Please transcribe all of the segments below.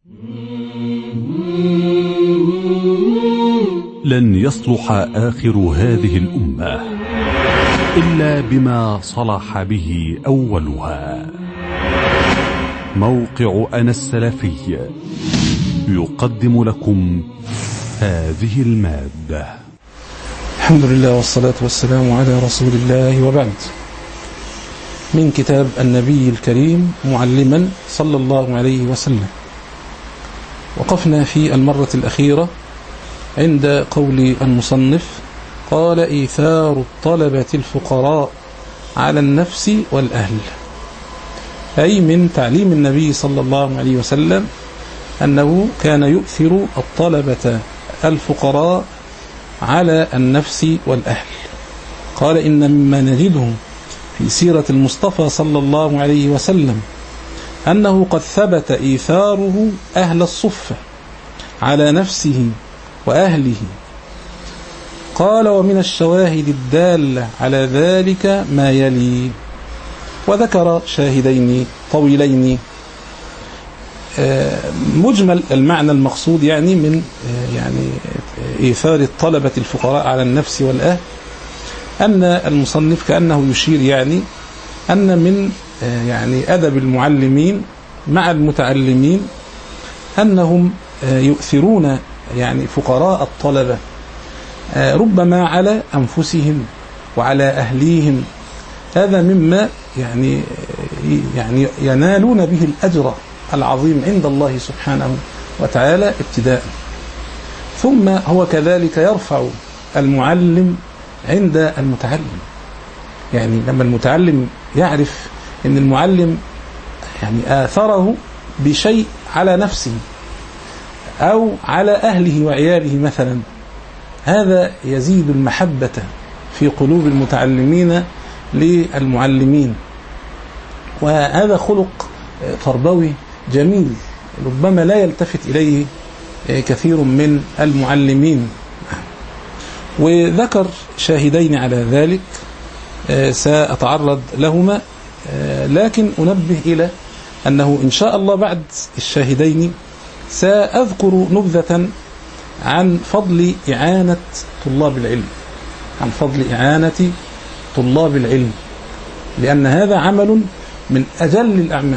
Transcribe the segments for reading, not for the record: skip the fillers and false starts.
لن يصلح آخر هذه الأمة إلا بما صلح به أولها. موقع أنا السلفي يقدم لكم هذه المادة. الحمد لله والصلاة والسلام على رسول الله، وبعد. من كتاب النبي الكريم معلما صلى الله عليه وسلم. وقفنا في المرة الأخيرة عند قول المصنف: قال: إيثار الطلبة الفقراء على النفس والأهل، أي من تعليم النبي صلى الله عليه وسلم أنه كان يؤثر الطلبة الفقراء على النفس والأهل. قال: إن مما نجده في سيرة المصطفى صلى الله عليه وسلم أنه قد ثبت إيثاره أهل الصفة على نفسه وأهله. قال: ومن الشواهد الدالة على ذلك ما يلي، وذكر شاهدين طويلين. مجمل المعنى المقصود يعني من إيثار الطلبة الفقراء على النفس والأهل، أن المصنف كأنه يشير أن من أدب المعلمين مع المتعلمين أنهم يؤثرون فقراء الطلبة ربما على أنفسهم وعلى أهليهم. هذا مما ينالون به الأجر العظيم عند الله سبحانه وتعالى ابتداء. ثم هو كذلك يرفع المعلم عند المتعلم. لما المتعلم يعرف أن المعلم آثره بشيء على نفسه أو على أهله وعياله مثلا، هذا يزيد المحبة في قلوب المتعلمين للمعلمين. وهذا خلق تربوي جميل ربما لا يلتفت إليه كثير من المعلمين. وذكر شاهدين على ذلك سأتعرض لهما، لكن أنبه إلى أنه إن شاء الله بعد الشاهدين سأذكر نبذة عن فضل إعانة طلاب العلم، لأن هذا عمل من أجل الأعمال،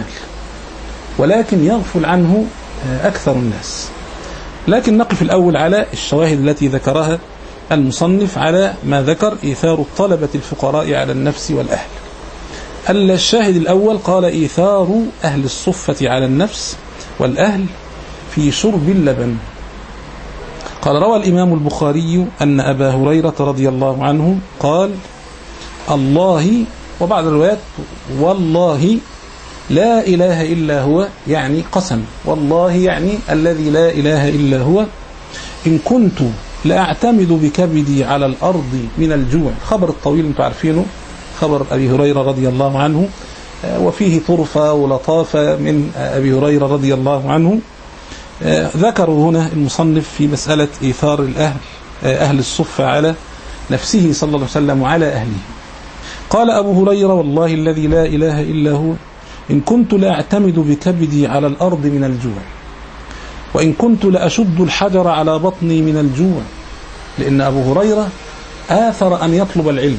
ولكن يغفل عنه أكثر الناس. لكن نقف الأول على الشواهد التي ذكرها المصنف على ما ذكر إيثار الطلبة الفقراء على النفس والأهل. الشاهد الأول: قال: إيثار أهل الصفة على النفس والأهل في شرب اللبن. قال: روى الإمام البخاري أن أبا هريرة رضي الله عنه قال: الله، وبعض الروايات والله لا إله إلا هو، قسم، والله الذي لا إله إلا هو، إن كنت لأعتمد بكبدي على الأرض من الجوع. خبر الطويل أنتم عارفينه، خبر أبي هريرة رضي الله عنه، وفيه طرفة ولطافة من أبي هريرة رضي الله عنه. ذكروا هنا المصنف في مسألة إيثار أهل الصفة على نفسه صلى الله عليه وسلم وعلى أهله. قال أبو هريرة: والله الذي لا إله إلا هو، إن كنت لأعتمد بكبدي على الأرض من الجوع، وإن كنت لأشد الحجر على بطني من الجوع. لأن أبو هريرة آثر أن يطلب العلم،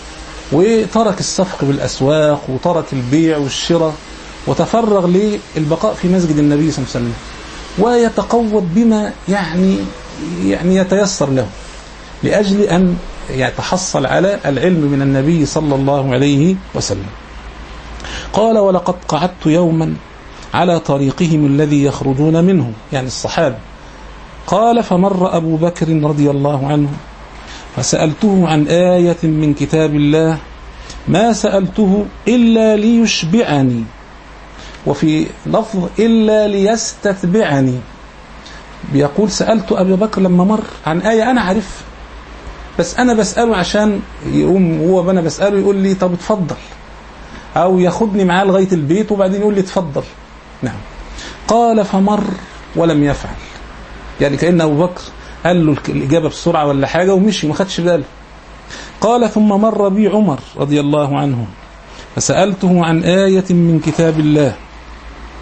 وترك السفق بالأسواق، وترك البيع والشراء، وتفرغ للبقاء في مسجد النبي صلى الله عليه وسلم، ويتقوض بما يتيسر له لأجل أن يتحصل على العلم من النبي صلى الله عليه وسلم. قال: ولقد قعدت يوما على طريقهم الذي يخرجون منه، الصحابة. قال: فمر أبو بكر رضي الله عنه فسألته عن آية من كتاب الله ما سألته إلا ليشبعني، وفي لفظ إلا ليستتبعني. بيقول: سألت أبي بكر لما مر عن آية أنا عارف، بس أنا بسأله عشان يقوم هو أنا بسأله يقول لي طب اتفضل، أو ياخدني معاه لغاية البيت وبعدين يقول لي اتفضل. نعم. قال: فمر ولم يفعل، كأن أبو بكر قال له الإجابة بسرعة ولا حاجة ومشي ما خدش باله. قال: ثم مر بي عمر رضي الله عنه فسألته عن آية من كتاب الله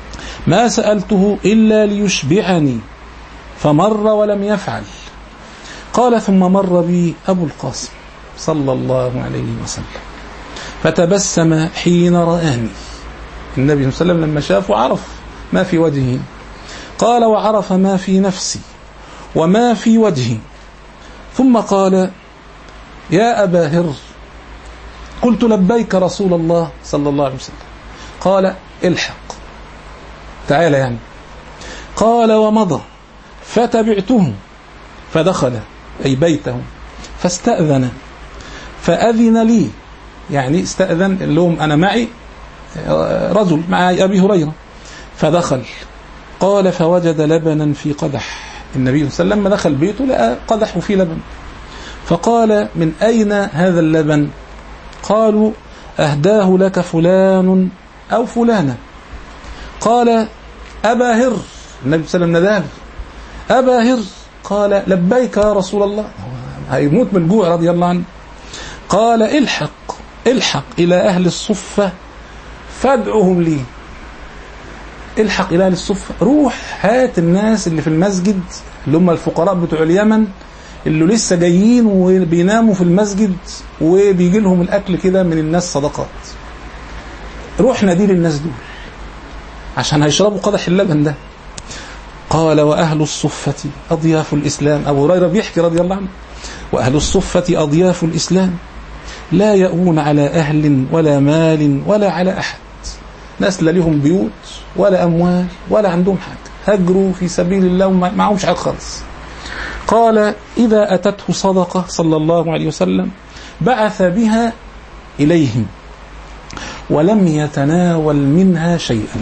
ما سألته إلا ليشبعني فمر ولم يفعل. قال ثم مر بي أبو القاسم صلى الله عليه وسلم فتبسم حين رآني. النبي صلى الله عليه وسلم لما شافه عرف ما في وجهه. قال وعرف ما في نفسي وما في وجهي. ثم قال يا أبا هر. قلت لبيك رسول الله صلى الله عليه وسلم. قال الحق تعالى يعني. قال ومضى فتبعته فدخل أي بيته فاستأذن فأذن لي، يعني استأذن لهم أنا معي رجل مع أبي هريرة فدخل. قال فوجد لبنا في قدح. النبي صلى الله عليه وسلم دخل بيته لقى قدح وفيه لبن. فقال من أين هذا اللبن؟ قالوا أهداه لك فلان أو فلانة. قال أبا هر. النبي صلى الله عليه وسلم نداه أبا هر. قال لبيك يا رسول الله. هيموت من الجوع رضي الله عنه. قال الحق إلى أهل الصفة فادعهم لي. الحق إلى أهل الصفة، روح هات الناس اللي في المسجد اللي هم الفقراء بتوع اليمن اللي لسه جايين وبيناموا في المسجد وبيجي لهم الأكل كده من الناس صدقات. روح نادي للناس دول عشان هيشربوا قدح اللبن ده. قال وأهل الصفة أضياف الإسلام. أبو هريرة بيحكي رضي الله عنه وأهل الصفة أضياف الإسلام لا يأوون على أهل ولا مال ولا على أحد. ناس لا لهم بيوت ولا أموال ولا عندهم حاجة، هجروا في سبيل الله ومعهمش حاجة خالص. قال إذا أتته صدقة صلى الله عليه وسلم بعث بها إليهم ولم يتناول منها شيئا.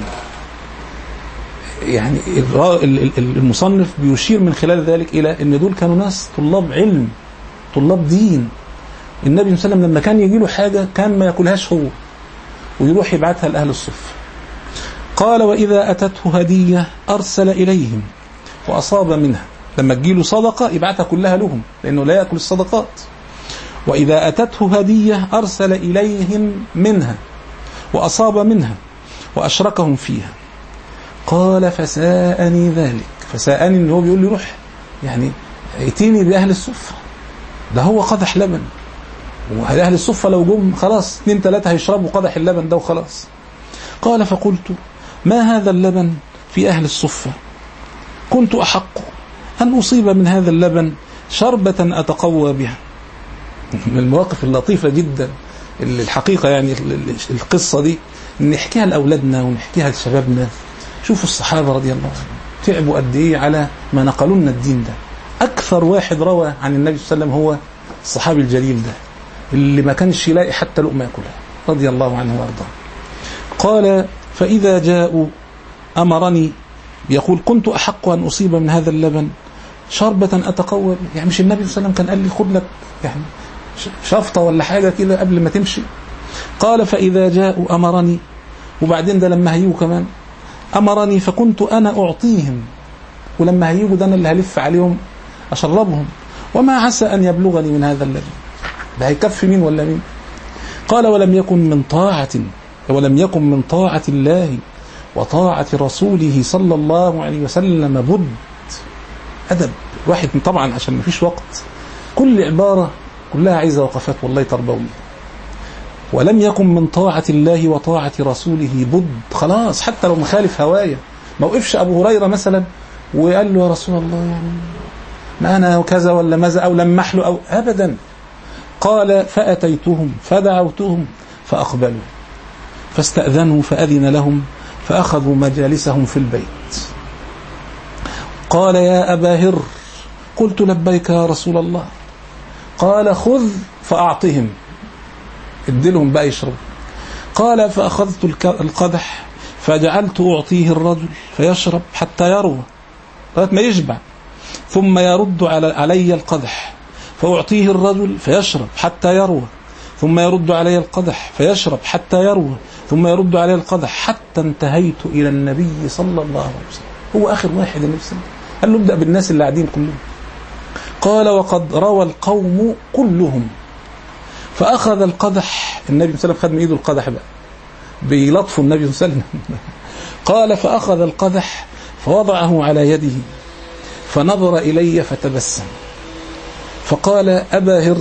يعني المصنف بيشير من خلال ذلك إلى أن دول كانوا ناس طلاب علم طلاب دين. النبي صلى الله عليه وسلم لما كان يجي له حاجة كان ما يأكلهاش هو ويروح يبعثها لأهل الصف. قال وإذا أتته هدية أرسل إليهم وأصاب منها. لما تجيله صدقة يبعثها كلها لهم لأنه لا يأكل الصدقات. وإذا أتته هدية أرسل إليهم منها وأصاب منها وأشركهم فيها. قال فساءني ذلك. فساءني إن هو بيقول لي روح يعني ائتيني بأهل الصفة، ده هو قدح لبن، وأهل الصفة لو جم خلاص 2-3 هيشربوا قدح اللبن ده وخلاص. قال فقلت ما هذا اللبن في أهل الصفة؟ كنت أحق أن أصيب من هذا اللبن شربة أتقوى بها. من المواقف اللطيفة جدا اللي الحقيقة يعني القصة دي نحكيها لأولادنا ونحكيها لشبابنا. شوفوا الصحابة رضي الله عنهم تعبوا قد إيه على ما نقلوا لنا الدين ده. أكثر واحد روى عن النبي صلى الله عليه وسلم هو الصحابي الجليل ده اللي ما كانش يلاقي حتى لقمة يأكلها رضي الله عنه وارضاه. قال فإذا جاءوا أمرني يقول كنت أحق أن أصيب من هذا اللبن شربة أتقوى. يعني مش النبي صلى الله عليه وسلم كان قال لي خد لك يعني شفطة ولا حاجة كده قبل ما تمشي؟ قال فإذا جاءوا أمرني. وبعدين ده لما هيجوا كمان أمرني فكنت أنا أعطيهم، ولما هيجوا ده أنا اللي هلف عليهم أشربهم. وما عسى أن يبلغني من هذا اللبن، ده هيكفي مين ولا مين؟ قال ولم يكن من طاعة الله وطاعة رسوله صلى الله عليه وسلم بد. أدب واحد طبعا عشان ما فيش وقت، كل عبارة كلها عايزة وقفات والله تربوي. ولم يكن من طاعة الله وطاعة رسوله بد، خلاص حتى لو مخالف هواية. ما وقفش أبو هريرة مثلا وقال له يا رسول الله يعني ما أنا وكذا ولا ماذا أو لمح له أو أبدا. قال فأتيتهم فدعوتهم فأقبلوا فاستأذنوا فأذن لهم فأخذوا مجالسهم في البيت. قال يا أبا هر قلت لبيك يا رسول الله. قال خذ فأعطهم، ادلهم بقى يشرب. قال فأخذت القدح فجعلت أعطيه الرجل فيشرب حتى يروى لغاية ما يشبع، ثم يرد علي القدح فأعطيه الرجل فيشرب حتى يروى، ثم يرد علي القدح فيشرب حتى يروى، ثم يرد علي القدح حتى انتهيت إلى النبي صلى الله عليه وسلم. هو آخر واحد النبي صلى الله عليه وسلم قال له ابدأ بالناس اللي قاعدين كلهم. قال وقد روى القوم كلهم. فأخذ القدح، النبي صلى الله عليه وسلم خد من إيده القدح بقى بيلطفوا النبي صلى الله عليه وسلم. قال فأخذ القدح فوضعه على يده فنظر إلي فتبسم فقال أبا هر.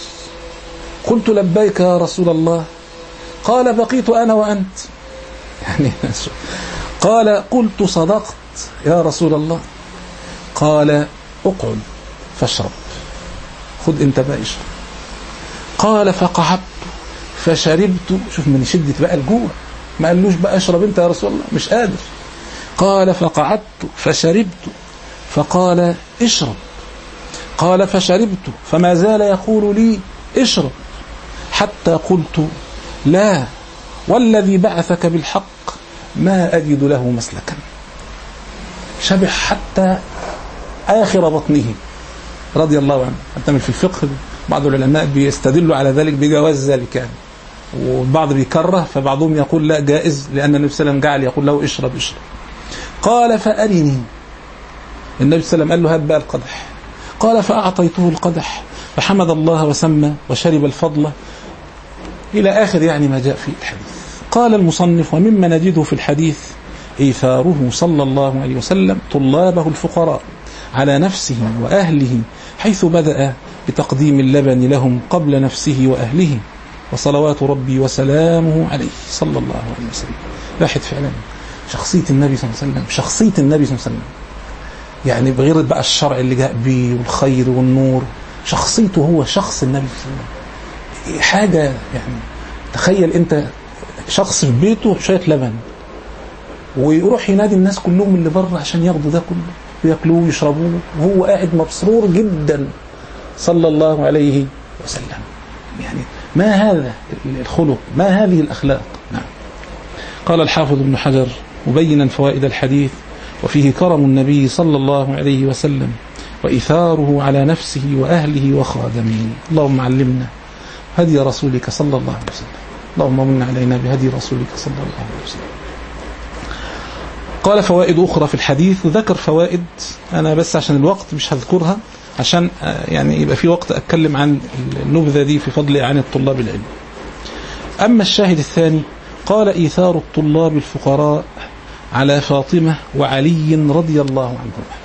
قلت لبيك يا رسول الله. قال بقيت أنا وأنت يعني قال قلت صدقت يا رسول الله. قال اقعد فاشرب، خذ انت بقى اشرب. قال فقعدت فشربت. شوف من شدة بقى الجوع، ما قالوش بقى اشرب انت يا رسول الله، مش قادر. قال فقعدت فشربت فقال اشرب. قال فشربت فما زال يقول لي اشرب حتى قلت لا والذي بعثك بالحق ما أجد له مسلكا. شبع حتى آخر بطنه رضي الله عنه. حتى في الفقه بعض العلماء بيستدلوا على ذلك بجواز ذلك يعني، والبعض بيكره، فبعضهم يقول لا جائز، لأن النبي صلى الله عليه وسلم جعل يقول له اشرب اشرب. قال فأرني. النبي صلى الله عليه وسلم قال له هات بقى القدح. قال فأعطيته القدح فحمد الله وسمى وشرب الفضل إلى آخر يعني ما جاء في الحديث. قال المصنف ومما نجده في الحديث إيثاره صلى الله عليه وسلم طلابه الفقراء على نفسه وأهله، حيث بدأ بتقديم اللبن لهم قبل نفسه وأهله، وصلوات ربي وسلامه عليه صلى الله عليه وسلم. واحد فعلا شخصية النبي صلى الله عليه وسلم، شخصية النبي صلى الله عليه وسلم يعني بغير بقى الشرع اللي جاء به والخير والنور، شخصيته هو شخص النبي صلى الله عليه وسلم. حاجة يعني تخيل انت شخص في بيته شوية لبن ويروح ينادي الناس كلهم اللي بره عشان ياخدوا ده كله ويأكلوه ويشربوه، وهو قاعد مبسرور جدا صلى الله عليه وسلم. يعني ما هذا الخلق، ما هذه الأخلاق. نعم. قال الحافظ ابن حجر مبينا فوائد الحديث وفيه كرم النبي صلى الله عليه وسلم وإثاره على نفسه وأهله وخادمه. اللهم علمنا هدي رسولك صلى الله عليه وسلم، اللهم من علينا بهدي رسولك صلى الله عليه وسلم. قال فوائد أخرى في الحديث، وذكر فوائد أنا بس عشان الوقت مش هذكرها، عشان يعني يبقى في وقت أتكلم عن النبذة دي في فضل إعانة طلاب العلم. أما الشاهد الثاني قال إيثار الطلاب الفقراء على فاطمة وعلي رضي الله عنهما.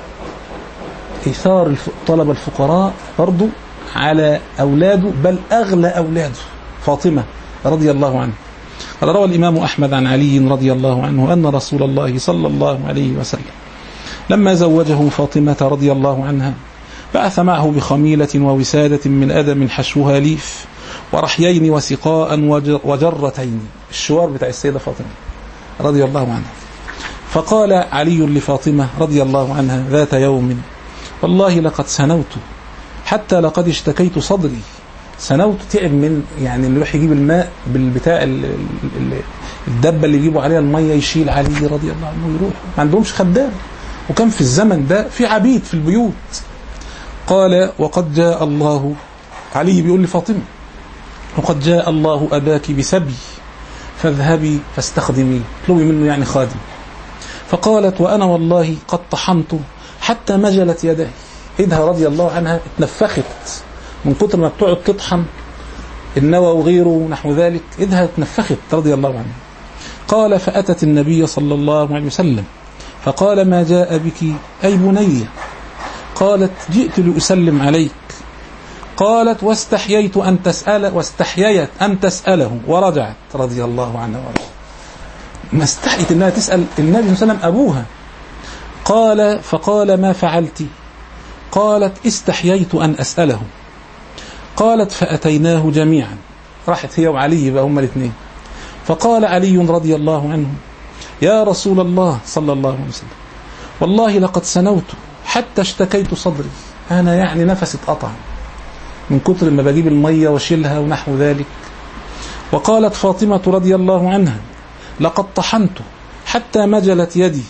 إيثار طلب الفقراء برضو على أولاده، بل أغلى أولاده فاطمة رضي الله عنه. قال روى الإمام أحمد عن علي رضي الله عنه أن رسول الله صلى الله عليه وسلم لما زوجه فاطمة رضي الله عنها بعث معه بخميلة ووسادة من أدم حشوها ليف ورحيين وسقاء وجرتين، الشوار بتاع السيدة فاطمة رضي الله عنها. فقال علي لفاطمة رضي الله عنها ذات يوم والله لقد سنوت حتى لقد اشتكيت صدري. سنوت تعب من يعني اللي يروح يجيب الماء بالبتاع الدبة اللي يجيبوا عليها المية يشيل علي رضي الله عنه ويروح، ما عندهمش خدام، وكان في الزمن ده في عبيد في البيوت. قال وقد جاء الله، علي بيقول لفاطمة وقد جاء الله أباك بسبي فاذهبي فاستخدمي، اطلبي منه يعني خادم. فقالت وأنا والله قد طحنت حتى مجلت يدي، ايدها رضي الله عنها اتنفخت من كتر ما بتقعد تطحن النوى وغيره نحو ذلك، ايدها اتنفخت رضي الله عنها. قال فأتت النبي صلى الله عليه وسلم فقال ما جاء بك أي بنية؟ قالت جئت لأسلم عليك. قالت واستحييت أن تسأله ورجعت رضي الله عنها وارضاها. ما استحيت انها تسأل النبي صلى الله عليه وسلم أبوها. قال فقال ما فعلت؟ قالت استحييت أن أسأله. قالت فأتيناه جميعا، راحت هي وعلي بقى هما الاثنين. فقال علي رضي الله عنه يا رسول الله صلى الله عليه وسلم والله لقد سنوت حتى اشتكيت صدري، أنا يعني نفسي اتقطع من كتر ما بجيب المية وشيلها ونحو ذلك. وقالت فاطمة رضي الله عنها لقد طحنت حتى مجلت يدي،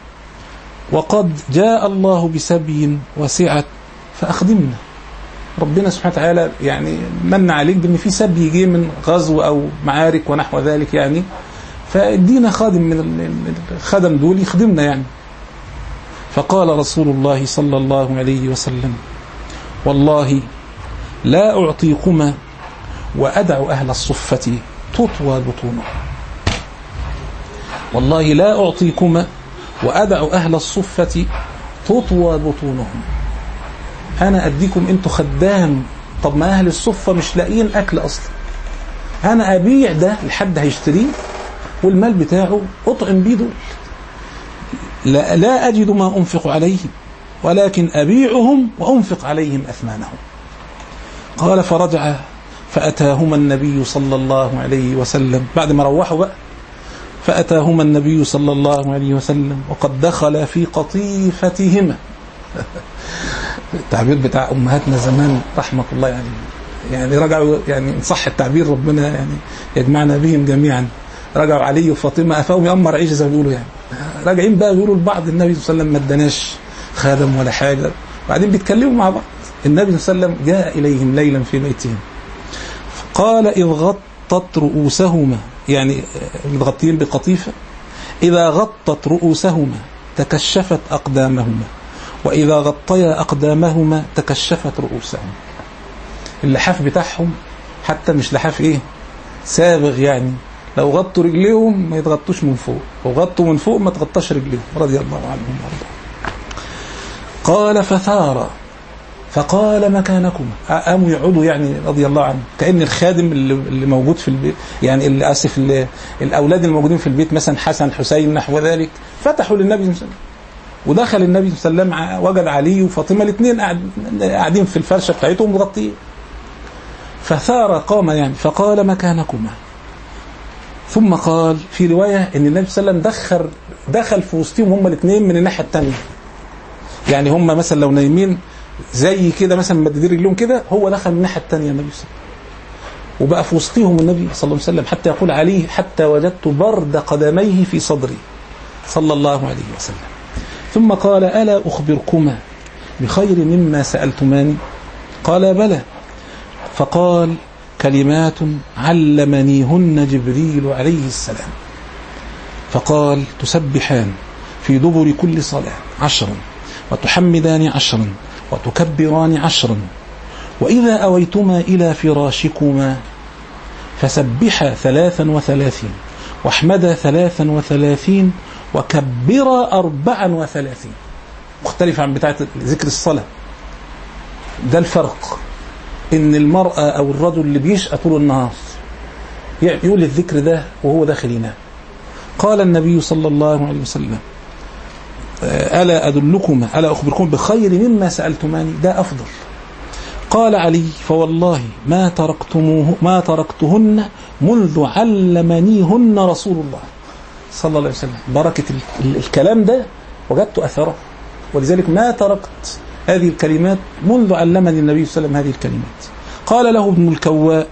وقد جاء الله بسبي وسعت فأخدمنا. ربنا سبحانه وتعالى يعني من عليك بأن في سبي يجي من غزو أو معارك ونحو ذلك يعني، فادينا خادم من الخدم دول يخدمنا يعني. فقال رسول الله صلى الله عليه وسلم والله لا أعطيكما وأدع أهل الصفة تطوى بطونهم. والله لا أعطيكما وأدع أهل الصفة تطوى بطونهم. أنا أديكم أنتوا خدام، طب ما أهل الصفة مش لاقيين أكل أصلا، أنا أبيع ده لحد هيشتريه والمال بتاعه أطعم بيه دول، لا أجد ما أنفق عليهم ولكن أبيعهم وأنفق عليهم أثمانهم. قال فرجع فأتاهما النبي صلى الله عليه وسلم بعد ما روحوا بقى، فأتاهما النبي صلى الله عليه وسلم وقد دخل في قطيفتهما. التعبير بتاع أمهاتنا زمان رحمة الله يعني رجعوا، يعني إن صح التعبير ربنا يعني يجمعنا بهم جميعا، رجعوا علي وفاطمة أفاهم يأمر عيش زي ما بيقولوا، يعني راجعين بقى بيقولوا لبعض النبي صلى الله عليه وسلم ما اداناش خادم ولا حاجة، بعدين بيتكلموا مع بعض. النبي صلى الله عليه وسلم جاء إليهم ليلا في بيتهم قال إذ غطت رؤوسهما، يعني متغطين بقطيفة، إذا غطت رؤوسهما تكشفت أقدامهما وإذا غطيا أقدامهما تكشفت رؤوسهما. اللحاف بتاعهم حتى مش لحاف إيه سابغ، يعني لو غطوا رجليهم ما يتغطوش من فوق، وغطوا من فوق ما تغطاش رجليهم رضي الله عنهم وارضاهم. قال فثار فقال مكانكما، قاموا يقعدوا يعني رضي الله عنه، كأن الخادم اللي موجود في البيت، يعني اللي آسف الأولاد الموجودين في البيت مثلا حسن حسين نحو ذلك، فتحوا للنبي صلى الله عليه وسلم، ودخل النبي صلى الله عليه وسلم وجد علي وفاطمة الاثنين قاعدين في الفرشة بتاعتهم مغطيين. فثار قام يعني فقال مكانكما، ثم قال في رواية ان النبي صلى الله عليه وسلم دخل في وسطهم هم الاثنين من الناحية الثانية، يعني هم مثلا لو نايمين زي كده مثلا مددين رجلهم كده، هو دخل من الناحية الثانية النبي صلى الله عليه وسلم، وبقى في وسطهم النبي صلى الله عليه وسلم، حتى يقول عليه حتى وجدت برد قدميه في صدري صلى الله عليه وسلم. ثم قال ألا أخبركما بخير مما سألتماني؟ قال بلى. فقال كلمات علمنيهن جبريل عليه السلام. فقال تسبحان في دبر كل صلاة 10، وتحمدان 10، وتكبران 10، وإذا أويتما إلى فراشكما فسبحا 33، واحمدا 33، وكبرا 34. مختلف عن بتاعة ذكر الصلاة. ده الفرق، إن المرأة أو الرجل اللي بيشقى طول النهار يقول الذكر ده وهو داخل ينام. قال النبي صلى الله عليه وسلم ألا أدلكما ألا أخبركم بخير مما سألتماني؟ ده أفضل. قال علي فوالله ما تركتهن منذ علمنيهن رسول الله صلى الله عليه وسلم. بركة الكلام ده وجدت أثره، ولذلك ما تركت هذه الكلمات منذ علمني النبي صلى الله عليه وسلم هذه الكلمات. قال له ابن الكواء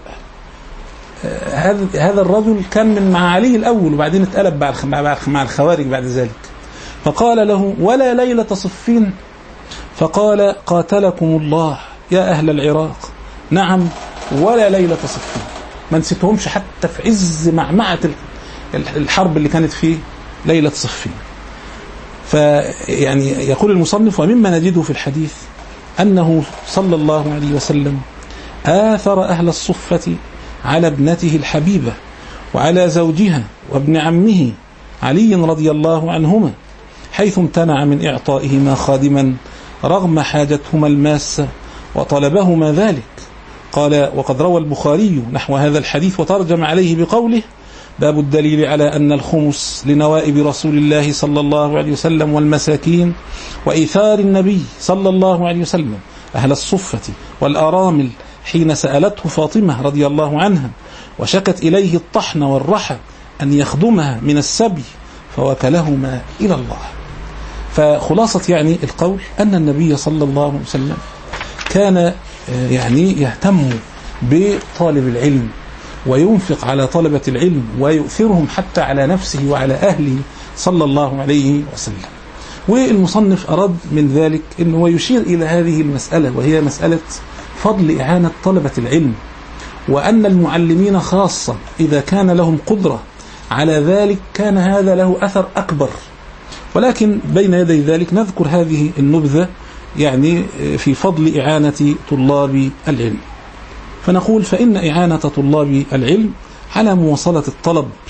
هذا الرجل كان من مع علي الأول وبعدين اتقلب مع الخوارج بعد ذلك، فقال له ولا ليلة صفين؟ فقال قاتلكم الله يا أهل العراق، نعم ولا ليلة صفين. ما نسيتهمش حتى في عز معمعة الحرب اللي كانت في ليلة صفين. فيعني يقول المصنف ومما نجده في الحديث أنه صلى الله عليه وسلم آثر أهل الصفة على ابنته الحبيبة وعلى زوجها وابن عمه علي رضي الله عنهما، حيث امتنع من إعطائهما خادما رغم حاجتهما الماسة وطلبهما ذلك. قال وقد روى البخاري نحو هذا الحديث وترجم عليه بقوله باب الدليل على أن الخمس لنوائب رسول الله صلى الله عليه وسلم والمساكين، وإيثار النبي صلى الله عليه وسلم أهل الصفة والأرامل حين سألته فاطمة رضي الله عنها وشكت إليه الطحن والرحى أن يخدمها من السبي فوكلهما إلى الله. فخلاصة يعني القول أن النبي صلى الله عليه وسلم كان يعني يهتم بطالب العلم وينفق على طلبة العلم ويؤثرهم حتى على نفسه وعلى أهله صلى الله عليه وسلم. والمصنف أراد من ذلك أنه يشير إلى هذه المسألة، وهي مسألة فضل إعانة طلبة العلم، وأن المعلمين خاصة إذا كان لهم قدرة على ذلك كان هذا له أثر أكبر. ولكن بين يدي ذلك نذكر هذه النبذة يعني في فضل إعانة طلاب العلم. فنقول فإن إعانة طلاب العلم على مواصلة الطلب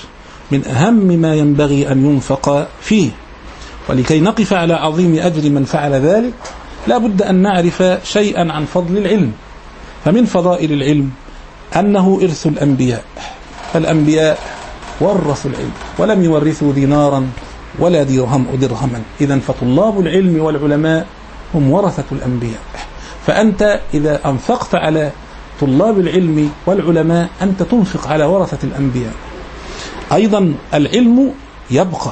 من أهم ما ينبغي أن ينفق فيه. ولكي نقف على عظيم أجر من فعل ذلك لا بد أن نعرف شيئا عن فضل العلم. فمن فضائل العلم أنه إرث الأنبياء، فالأنبياء ورثوا العلم ولم يورثوا دينارا ولا درهما. إذن فطلاب العلم والعلماء هم ورثة الأنبياء. فأنت إذا أنفقت على طلاب العلم والعلماء أنت تنفق على ورثة الأنبياء. أيضا العلم يبقى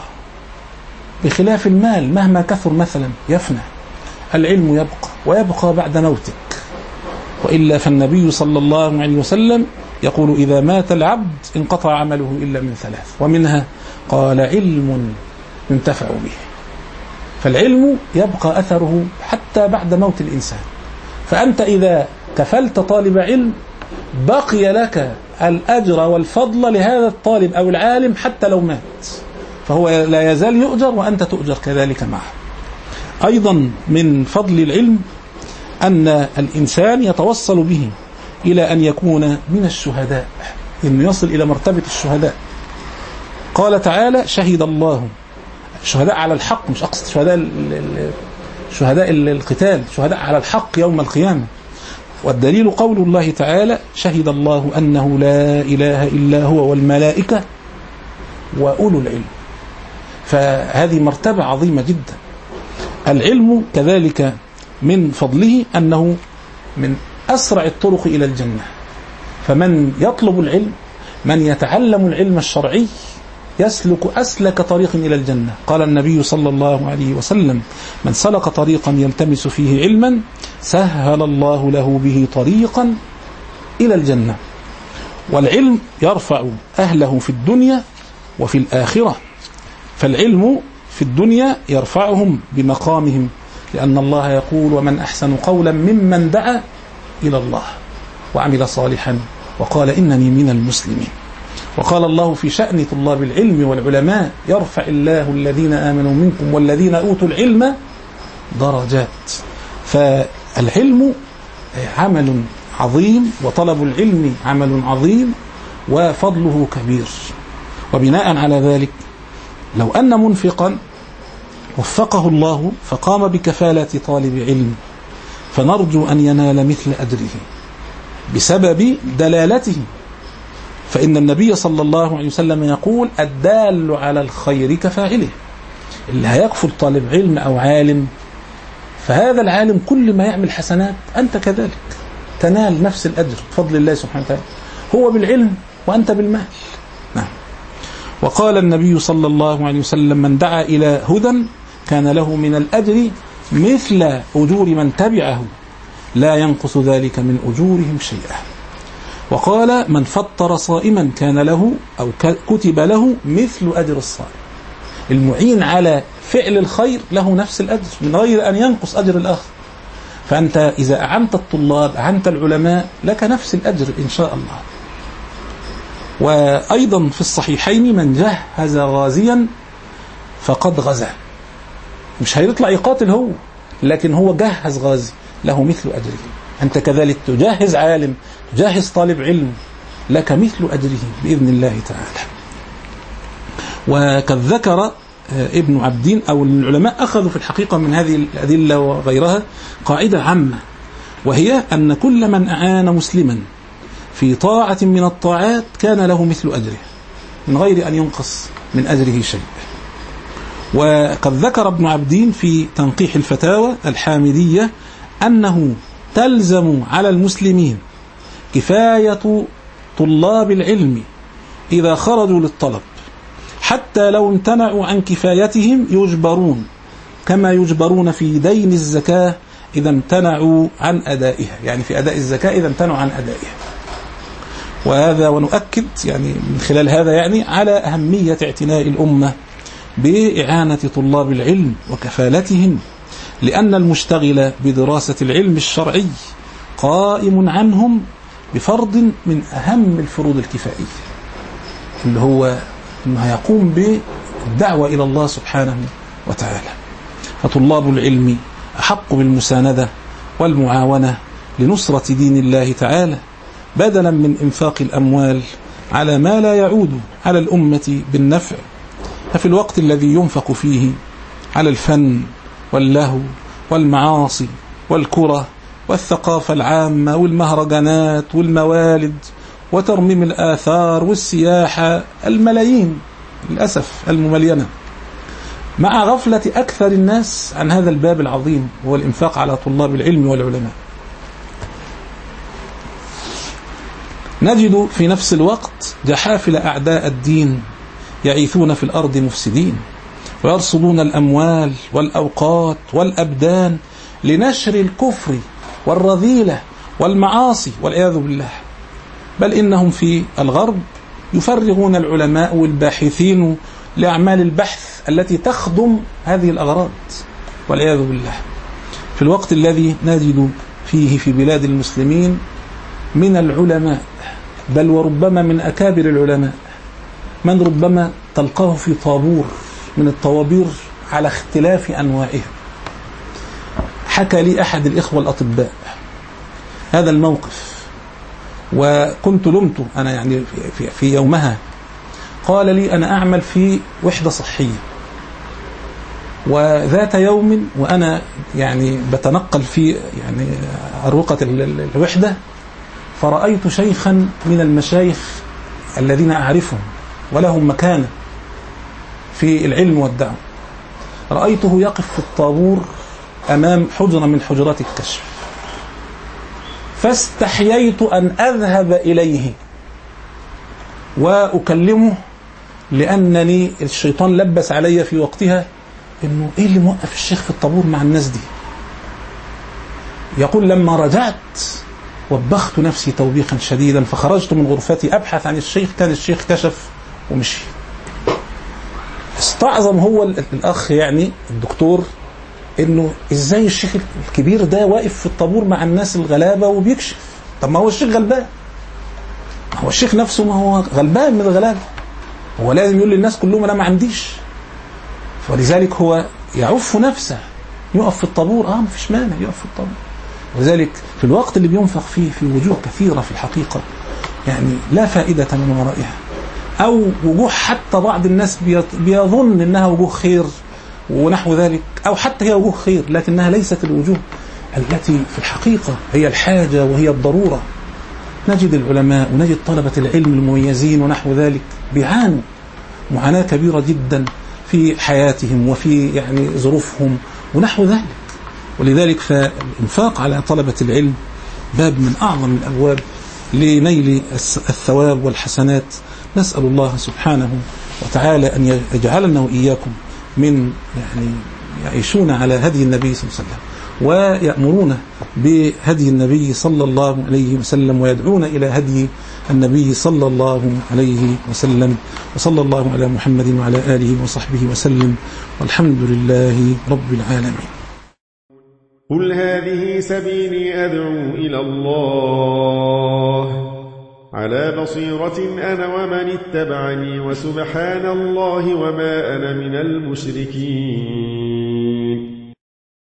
بخلاف المال، مهما كثر مثلا يفنى، العلم يبقى ويبقى بعد موتك. وإلا فالنبي صلى الله عليه وسلم يقول إذا مات العبد انقطع عمله إلا من ثلاث، ومنها قال علم ينتفع به. فالعلم يبقى أثره حتى بعد موت الإنسان. فأنت إذا كفلت طالب علم بقي لك الأجر والفضل لهذا الطالب أو العالم حتى لو مات، فهو لا يزال يؤجر وأنت تؤجر كذلك معه. أيضا من فضل العلم أن الإنسان يتوصل به إلى أن يكون من الشهداء، إنه يصل إلى مرتبة الشهداء. قال تعالى شهد الله، شهداء على الحق، مش أقصد شهداء القتال، شهداء على الحق يوم القيامة. والدليل قول الله تعالى شهد الله أنه لا إله إلا هو والملائكة وأولو العلم. فهذه مرتبة عظيمة جدا. العلم كذلك من فضله أنه من أسرع الطرق إلى الجنة. فمن يطلب العلم، من يتعلم العلم الشرعي يسلك أسلك طريق إلى الجنة. قال النبي صلى الله عليه وسلم من سلك طريقا يلتمس فيه علما سهل الله له به طريقا إلى الجنة. والعلم يرفع أهله في الدنيا وفي الآخرة. فالعلم في الدنيا يرفعهم بمقامهم، لأن الله يقول ومن أحسن قولا ممن دعا إلى الله وعمل صالحا وقال إنني من المسلمين. وقال الله في شأن طلاب العلم والعلماء يرفع الله الذين آمنوا منكم والذين أوتوا العلم درجات. فالعلم عمل عظيم، وطلب العلم عمل عظيم وفضله كبير. وبناء على ذلك لو أن منفقا وفقه الله فقام بكفالة طالب علم فنرجو أن ينال مثل أجره بسبب دلالته. فإن النبي صلى الله عليه وسلم يقول الدال على الخير كفاعله. اللي هيكفل طالب علم أو عالم فهذا العالم كل ما يعمل حسنات أنت كذلك تنال نفس الأجر بفضل الله سبحانه وتعالى، هو بالعلم وأنت بالمال. نعم. وقال النبي صلى الله عليه وسلم من دعا إلى هدى كان له من الأجر مثل أجور من تبعه لا ينقص ذلك من أجورهم شيئا. وقال من فطر صائما كان له أو كتب له مثل أجر الصائم. المعين على فعل الخير له نفس الأجر من غير أن ينقص أجر الآخر. فأنت إذا أعنت الطلاب أعنت العلماء لك نفس الأجر إن شاء الله. وأيضا في الصحيحين من جهز غازيا فقد غزا. مش هيطلع يقاتل هو، لكن هو جهز غازي له مثل أجره. أنت كذلك تجهز عالم، تجهز طالب علم، لك مثل أجره بإذن الله تعالى. وقد ذكر ابن عبدين أو العلماء أخذوا في الحقيقة من هذه الأدلة وغيرها قاعدة عامة، وهي أن كل من أعان مسلما في طاعة من الطاعات كان له مثل أجره من غير أن ينقص من أجره شيء. وقد ذكر ابن عبدين في تنقيح الفتاوى الحامدية أنه تلزم على المسلمين كفاية طلاب العلم إذا خرجوا للطلب، حتى لو امتنعوا عن كفايتهم يجبرون كما يجبرون في دين الزكاة إذا امتنعوا عن أدائها، يعني في أداء الزكاة إذا امتنعوا عن أدائها. وهذا ونؤكد يعني من خلال هذا يعني على أهمية اعتناء الأمة بإعانة طلاب العلم وكفالتهم، لأن المشتغل بدراسة العلم الشرعي قائم عنهم بفرض من أهم الفروض الكفائية، اللي هو أنه يقوم بالدعوة إلى الله سبحانه وتعالى. فطلاب العلم أحق بالمساندة والمعاونة لنصرة دين الله تعالى، بدلا من إنفاق الأموال على ما لا يعود على الأمة بالنفع، ففي الوقت الذي ينفق فيه على الفن واللهو والمعاصي والكرة والثقافة العامة والمهرجانات والموالد وترميم الآثار والسياحة الملايين للأسف المملينة، مع غفلة أكثر الناس عن هذا الباب العظيم هو الإنفاق على طلاب العلم والعلماء. نجد في نفس الوقت جحافل أعداء الدين يعيثون في الأرض مفسدين، ويرصدون الأموال والأوقات والأبدان لنشر الكفر والرذيلة والمعاصي والعياذ بالله. بل إنهم في الغرب يفرغون العلماء والباحثين لأعمال البحث التي تخدم هذه الأغراض والعياذ بالله، في الوقت الذي نجد فيه في بلاد المسلمين من العلماء، بل وربما من أكابر العلماء، من ربما تلقاه في طابور من الطوابير على اختلاف أنواعها. حكى لي أحد الإخوة الأطباء هذا الموقف، وكنت لمته أنا يعني في يومها. قال لي: أنا أعمل في وحدة صحية، وذات يوم وأنا يعني بتنقل في يعني أروقة الوحدة، فرأيت شيخا من المشايخ الذين أعرفهم ولهم مكانة في العلم والدعوة، رأيته يقف في الطابور أمام حجرة من حجرات الكشف، فاستحييت أن أذهب إليه وأكلمه، لأنني الشيطان لبس علي في وقتها إنه إيه اللي موقف الشيخ في الطابور مع الناس دي. يقول: لما رجعت وبخت نفسي توبيخا شديدا، فخرجت من غرفتي أبحث عن الشيخ، كان الشيخ كشف ومشي. استعظم هو الأخ يعني الدكتور إنه إزاي الشيخ الكبير ده واقف في الطابور مع الناس الغلابة وبيكشف؟ طب ما هو الشيخ غلبان، هو الشيخ نفسه ما هو غلبان من الغلابة، هو لازم يقول للناس كلهم أنا ما عنديش. فلذلك هو يعف نفسه يقف في الطابور، ما فيش مانع يقف في الطابور. ولذلك في الوقت اللي بينفق فيه في وجوه كثيرة في الحقيقة يعني لا فائدة من ورائها، أو وجوه حتى بعض الناس بيظن أنها وجوه خير ونحو ذلك، أو حتى هي وجوه خير لكنها ليست الوجوه التي في الحقيقة هي الحاجة وهي الضرورة. نجد العلماء ونجد طلبة العلم المميزين ونحو ذلك بيعانوا معاناة كبيرة جدا في حياتهم وفي يعني ظروفهم ونحو ذلك. ولذلك فالإنفاق على طلبة العلم باب من أعظم الأبواب لنيل الثواب والحسنات. نسأل الله سبحانه وتعالى أن يجعلنا وإياكم من يعني يعيشون على هدي النبي صلى الله عليه وسلم ويأمرون بهدي النبي صلى الله عليه وسلم ويدعون إلى هدي النبي صلى الله عليه وسلم. وصلى الله على محمد وعلى آله وصحبه وسلم، والحمد لله رب العالمين. قل هذه سبيلي أدعو إلى الله على بصيرة أنا ومن اتبعني، وسبحان الله وما أنا من المشركين.